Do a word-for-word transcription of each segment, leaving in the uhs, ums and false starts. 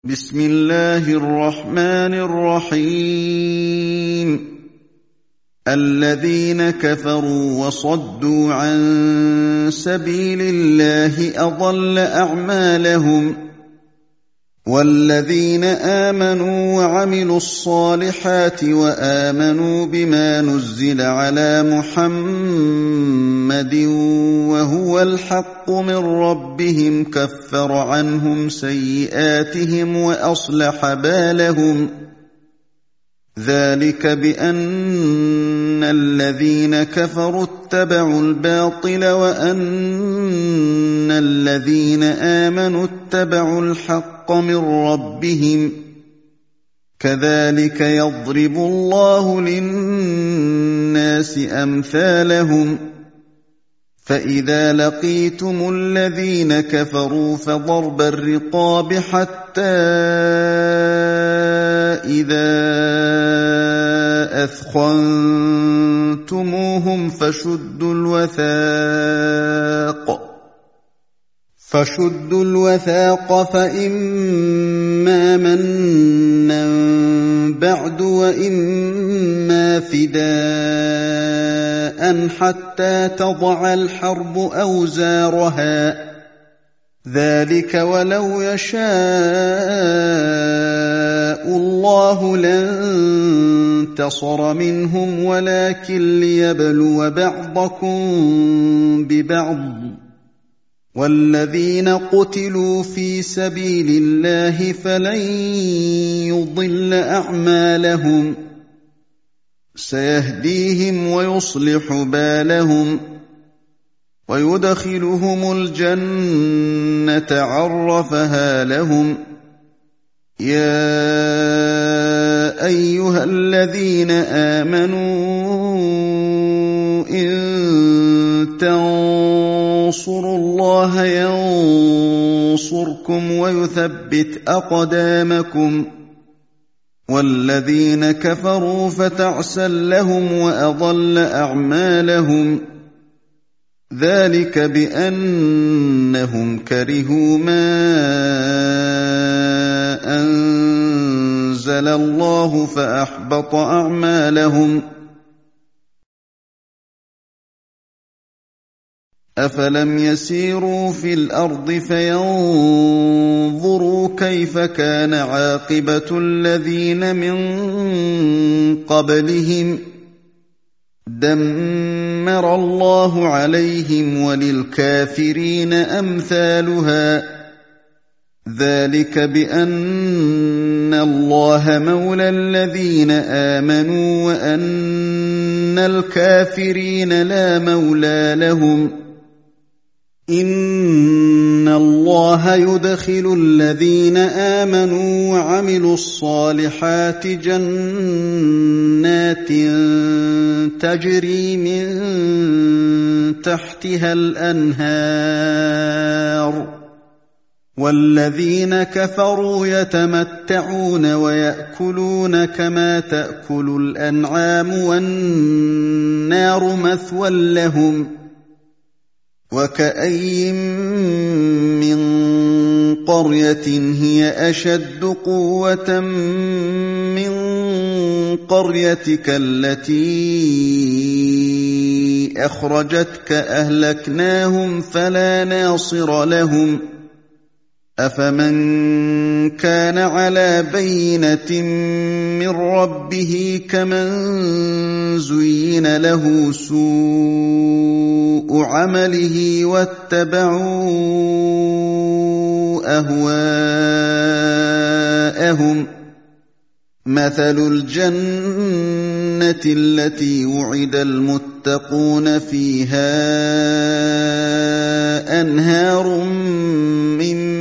بسم الله الرحمن الرحيم الذين كفروا وصدوا عن سبيل الله أضل أعمالهم والذين آمنوا وعملوا الصالحات وآمنوا بما نزل على محمد وهو الحق من ربهم كفر عنهم سيئاتهم وأصلح بالهم ذلك بأن الذين كفروا اتبعوا الباطل وأن الذين آمنوا اتبعوا الحق من ربهم كذلك يضرب الله للناس أمثالهم فإذا لقيتم الذين كفروا فضرب الرقاب حتى إذا أثخنتموهم فشدوا الوثاق فشدوا الوثاق فإما منا بعد وإما فداء حتى تضع الحرب أوزارها ذلك ولو يشاء الله لانتصر منهم ولكن ليبلو بعضكم ببعض والذين قتلوا في سبيل الله فلن يضل أعمالهم سيهديهم ويصلح بالهم ويدخلهم الجنة عرفها لهم يا أيها الذين آمنوا إن تنصروا الله ينصركم ويثبت أقدامكم والذين كفروا فتعسا لهم وأضل أعمالهم ذلك بأنهم كرهوا ما أنزل الله فأحبط أعمالهم أفلم يسيروا في الأرض فينظروا كيف كان عاقبة الذين من قبلهم دمر الله عليهم وللكافرين أمثالها ذلك بأن الله مولى الذين آمنوا وأن الكافرين لا مولى لهم إن الله يدخل الذين آمنوا وعملوا الصالحات جنات تجري من تحتها الأنهار والذين كفروا يتمتعون ويأكلون كما تأكل الأنعام والنار مثوى لهم وكأين من قرية هي أشد قوة من قريتك التي أخرجتك أهلكناهم فلا ناصر لهم أفمن كان على بينة من ربه كمن زين له سوء عمله واتبعوا أهواءهم مثل الجنة التي وعد المتقون فيها أنهار من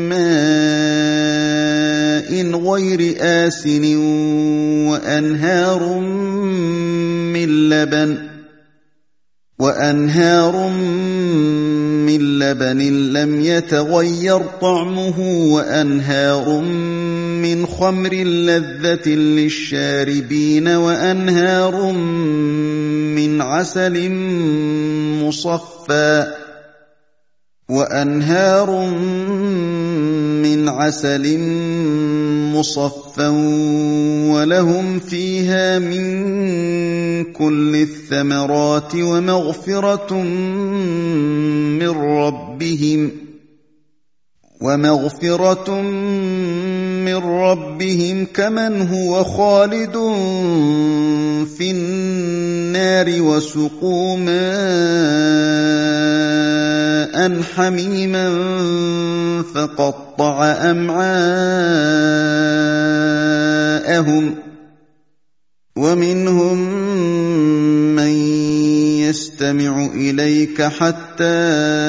غير آسن وأنهار من لبن وأنهار من لبن لم يتغير طعمه وأنهار من خمر لذة للشاربين وأنهار من عسل مصفى وأنهار مِّنْ عَسَلٍ مُّصَفًّى وَلَهُمْ فِيهَا مِن كُلِّ الثَّمَرَاتِ وَمَغْفِرَةٌ مِّن رَّبِّهِمْ وَمَغْفِرَةٌ مِّن رَّبِّهِمْ كَمَنْ هُوَ خَالِدٌ فِي النَّارِ وَسُقُوا مَاءً حَمِيمًا فَقَطَّعَ أَمْعَاءَهُمْ وَمِنْهُم مَّن يَسْتَمِعُ إِلَيْكَ حَتَّىٰ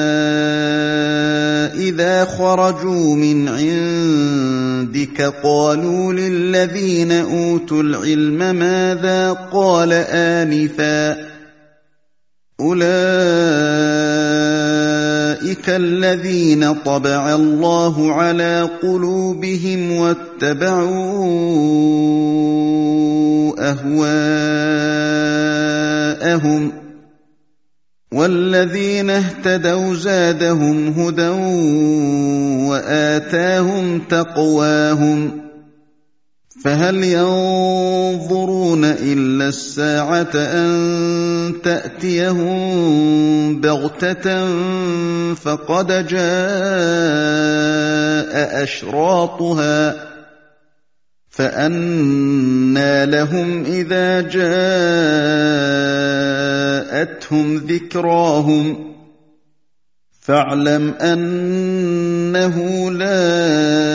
إِذَا خَرَجُوا مِنْ عِندِكَ قَالُوا لِلَّذِينَ أُوتُوا الْعِلْمَ مَاذَا قَالَ آنِفًا ۚ أُولَٰئِكَ الَّذِينَ طَبَعَ اللَّهُ عَلَىٰ قُلُوبِهِمْ وَاتَّبَعُوا أَهْوَاءَهُمْ ۚ وَالَّذِينَ اهْتَدَوْا زَادَهُمْ هُدًى وَآتَاهُمْ تَقْوَاهُمْ ۚ فَهَلْ يَنظُرُونَ إِلَّا السَّاعَةَ أَن تَأْتِيَهُم بَغْتَةً فَقَدْ جَاءَ أَشْرَاطُهَا فَأَنَّىٰ لَهُمْ إِذَا جَاءَتْهُمْ ذِكْرَاهُمْ فَاعْلَمْ أَنَّهُ لَا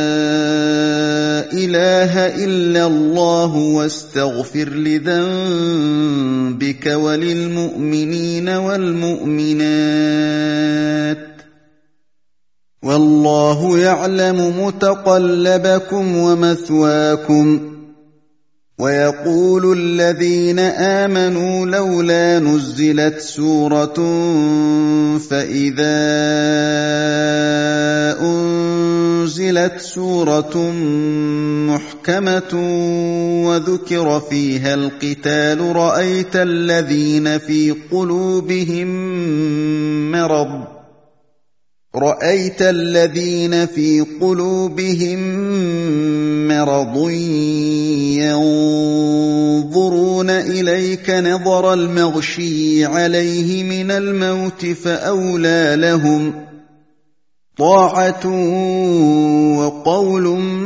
إِلَٰهَ إِلَّا اللَّهُ وَاسْتَغْفِرْ لِذَنبِكَ وَلِلْمُؤْمِنِينَ وَالْمُؤْمِنَاتِ ۗ وَاللَّهُ يَعْلَمُ مُتَقَلَّبَكُمْ وَمَثْوَاكُمْ. وَيَقُولُ الَّذِينَ آمَنُوا لَوْلَا نُزِّلَتْ سُورَةٌ فَإِذَا أُنزِلَتْ سُورَةٌ مُّحْكَمَةٌ وَذُكِرَ فِيهَا الْقِتَالُ رَأَيْتَ الَّذِينَ فِي قُلُوبِهِم مَّرَضٌ رَأَيْتَ الَّذِينَ فِي قُلُوبِهِم مَّرَضٌ يَنظُرُونَ إِلَيْكَ نَظَرَ الْمَغْشِيِّ عَلَيْهِ مِنَ الْمَوْتِ فَأَوْلَىٰ لَهُمْ طَاعَةٌ وَقَوْلٌ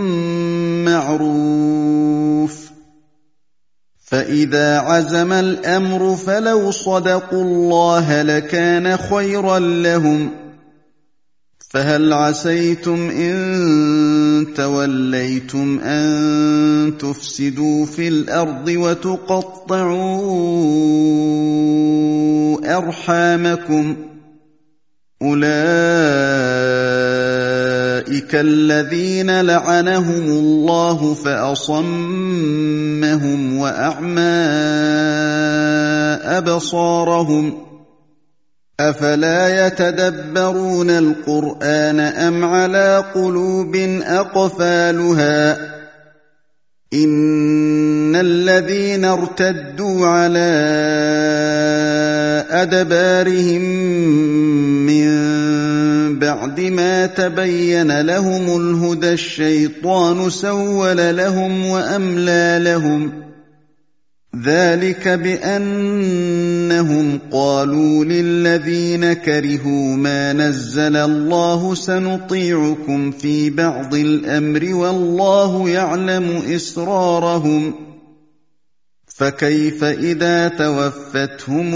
مَّعْرُوفٌ ۚ فَإِذَا عَزَمَ الْأَمْرُ فَلَوْ صَدَقُوا اللَّهَ لَكَانَ خَيْرًا لَّهُمْ ۚ فَهَلْ عَسَيْتُمْ إِن تَوَلَّيْتُمْ أَن تُفْسِدُوا فِي الْأَرْضِ وَتُقَطِّعُوا أَرْحَامَكُمْ ۚ أُولَٰئِكَ الَّذِينَ لَعَنَهُمُ اللَّهُ فَأَصَمَّهُمْ وَأَعْمَىٰ أَبْصَارَهُمْ ۚ أَفَلَا يَتَدَبَّرُونَ الْقُرْآنَ أَمْ عَلَىٰ قُلُوبٍ أَقْفَالُهَا ۚ إِنَّ الَّذِينَ ارْتَدُّوا عَلَىٰ أَدْبَارِهِم مِّن بَعْدِ مَا تَبَيَّنَ لَهُمُ الْهُدَى الشَّيْطَانُ سَوَّلَ لَهُمْ وَأَمْلَىٰ لَهُمْ ۚ ذَٰلِكَ بِأَنَّهُمْ قَالُوا لِلَّذِينَ كَرِهُوا مَا نَزَّلَ اللَّهُ سَنُطِيعُكُمْ فِي بَعْضِ الْأَمْرِ وَاللَّهُ يَعْلَمُ إِسْرَارَهُمْ فَكَيْفَ إِذَا تَوَفَّتْهُمُ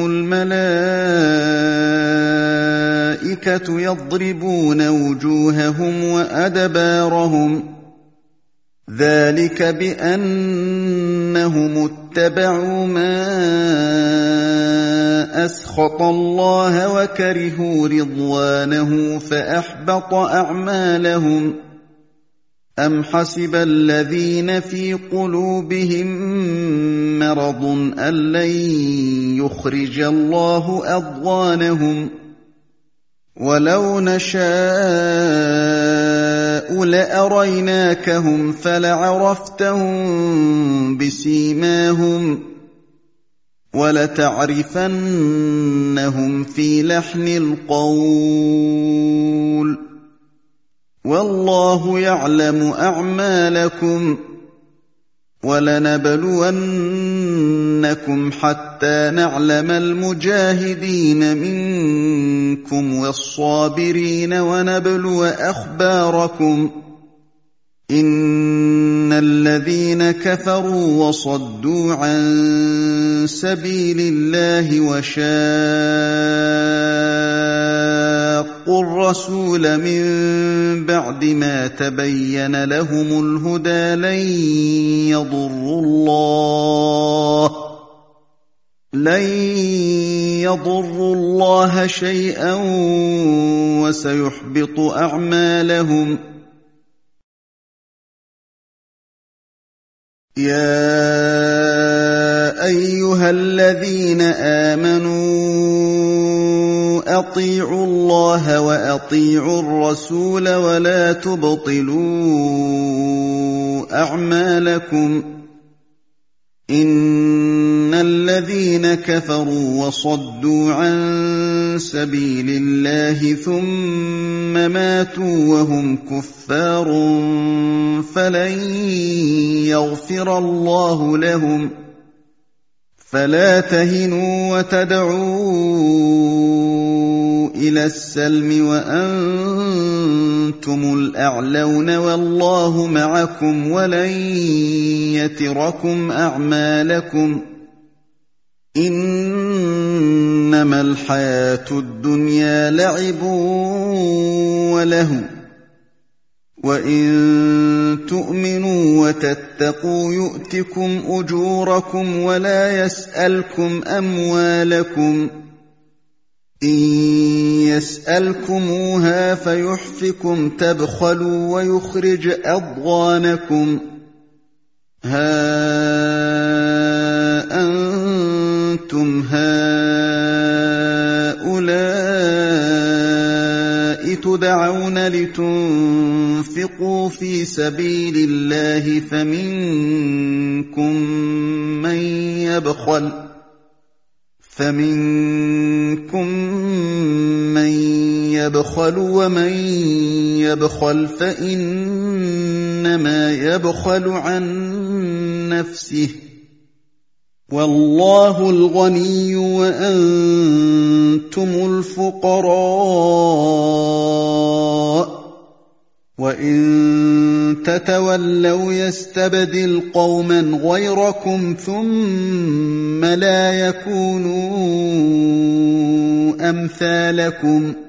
الْمَلَائِكَةُ يَضْرِبُونَ وُجُوهَهُمْ وَأَدْبَارَهُمْ ذَٰلِكَ بِأَنَّهُمُ اتَّبَعُوا مَا أَسْخَطَ اللَّهَ وَكَرِهُوا رِضْوَانَهُ فَأَحْبَطَ أَعْمَالَهُمْ أَمْ حَسِبَ الَّذِينَ فِي قُلُوبِهِم مَّرَضٌ أَن لَّن يُخْرِجَ اللَّهُ أَضْغَانَهُمْ وَلَوْ نَشَاءُ لَأَرَيْنَاكَهُمْ فَلَعَرَفْتَهُم بِسِيمَاهُمْ وَلَتَعْرِفَنَّهُمْ فِي لَحْنِ الْقَوْلِ وَاللَّهُ يَعْلَمُ أَعْمَالَكُمْ وَلَنَبْلُوَنَّكُمْ حَتَّىٰ نَعْلَمَ الْمُجَاهِدِينَ مِنكُمْ وَالصَّابِرِينَ وَنَبْلُوَ أَخْبَارَكُمْ إِنَّ الَّذِينَ كَفَرُوا وَصَدُّوا عَن سَبِيلِ اللَّهِ وَشَاقُّوا الرَّسُولَ مِن بَعْدِ مَا تَبَيَّنَ لَهُمُ الْهُدَىٰ لَن يَضُرُّوا اللَّهَ لَن يَضُرُّوا اللَّهَ شَيْئًا وَسَيُحْبِطُ أَعْمَالَهُمْ يَا أَيُّهَا الَّذِينَ آمَنُوا أَطِيعُوا اللَّهَ وَأَطِيعُوا الرَّسُولَ وَلَا تُبْطِلُوا أَعْمَالَكُمْ إِنَّ الَّذِينَ كَفَرُوا وَصَدُّوا عَن سَبِيلِ اللَّهِ ثُمَّ مَاتُوا وَهُمْ كُفَّارٌ فَلَن يَغْفِرَ اللَّهُ لَهُمْ فَلَا تَهِنُوا وَتَدْعُوا إِلَى السَّلْمِ وَأَنتُمُ الْأَعْلَوْنَ وَاللَّهُ مَعَكُمْ وَلَن يَتِرَكُمْ أَعْمَالَكُمْ إِنَّمَا الْحَيَاةُ الدُّنْيَا لَعِبٌ وَلَهْوٌ وَإِن تُؤْمِنُوا وَتَتَّقُوا يُؤْتِكُمْ أُجُورَكُمْ وَلَا يَسْأَلْكُمْ أَمْوَالَكُمْ إِن يَسْأَلْكُمُوهَا فَيُحْفِكُمْ تَبْخَلُوا وَيُخْرِجْ أَضْغَانَكُمْ هَا أَنتُمْ هَٰؤُلَاءِ تُدْعَوْنَ لِتُنفِقُوا فِي سَبِيلِ اللَّهِ فَمِنكُم مَّن يَبْخَلُ فَمِنكُم مَّن يَبْخَلُ وَمَن يَبْخَلْ فَإِنَّمَا يَبْخَلُ عَن نَّفْسِهِ وَاللَّهُ الْغَنِيُّ وَأَنتُمُ الْفُقَرَاءُ وَإِن تَتَوَلَّوْا يَسْتَبْدِلْ قَوْمًا غَيْرَكُمْ ثُمَّ لَا يَكُونُوا أَمْثَالَكُمْ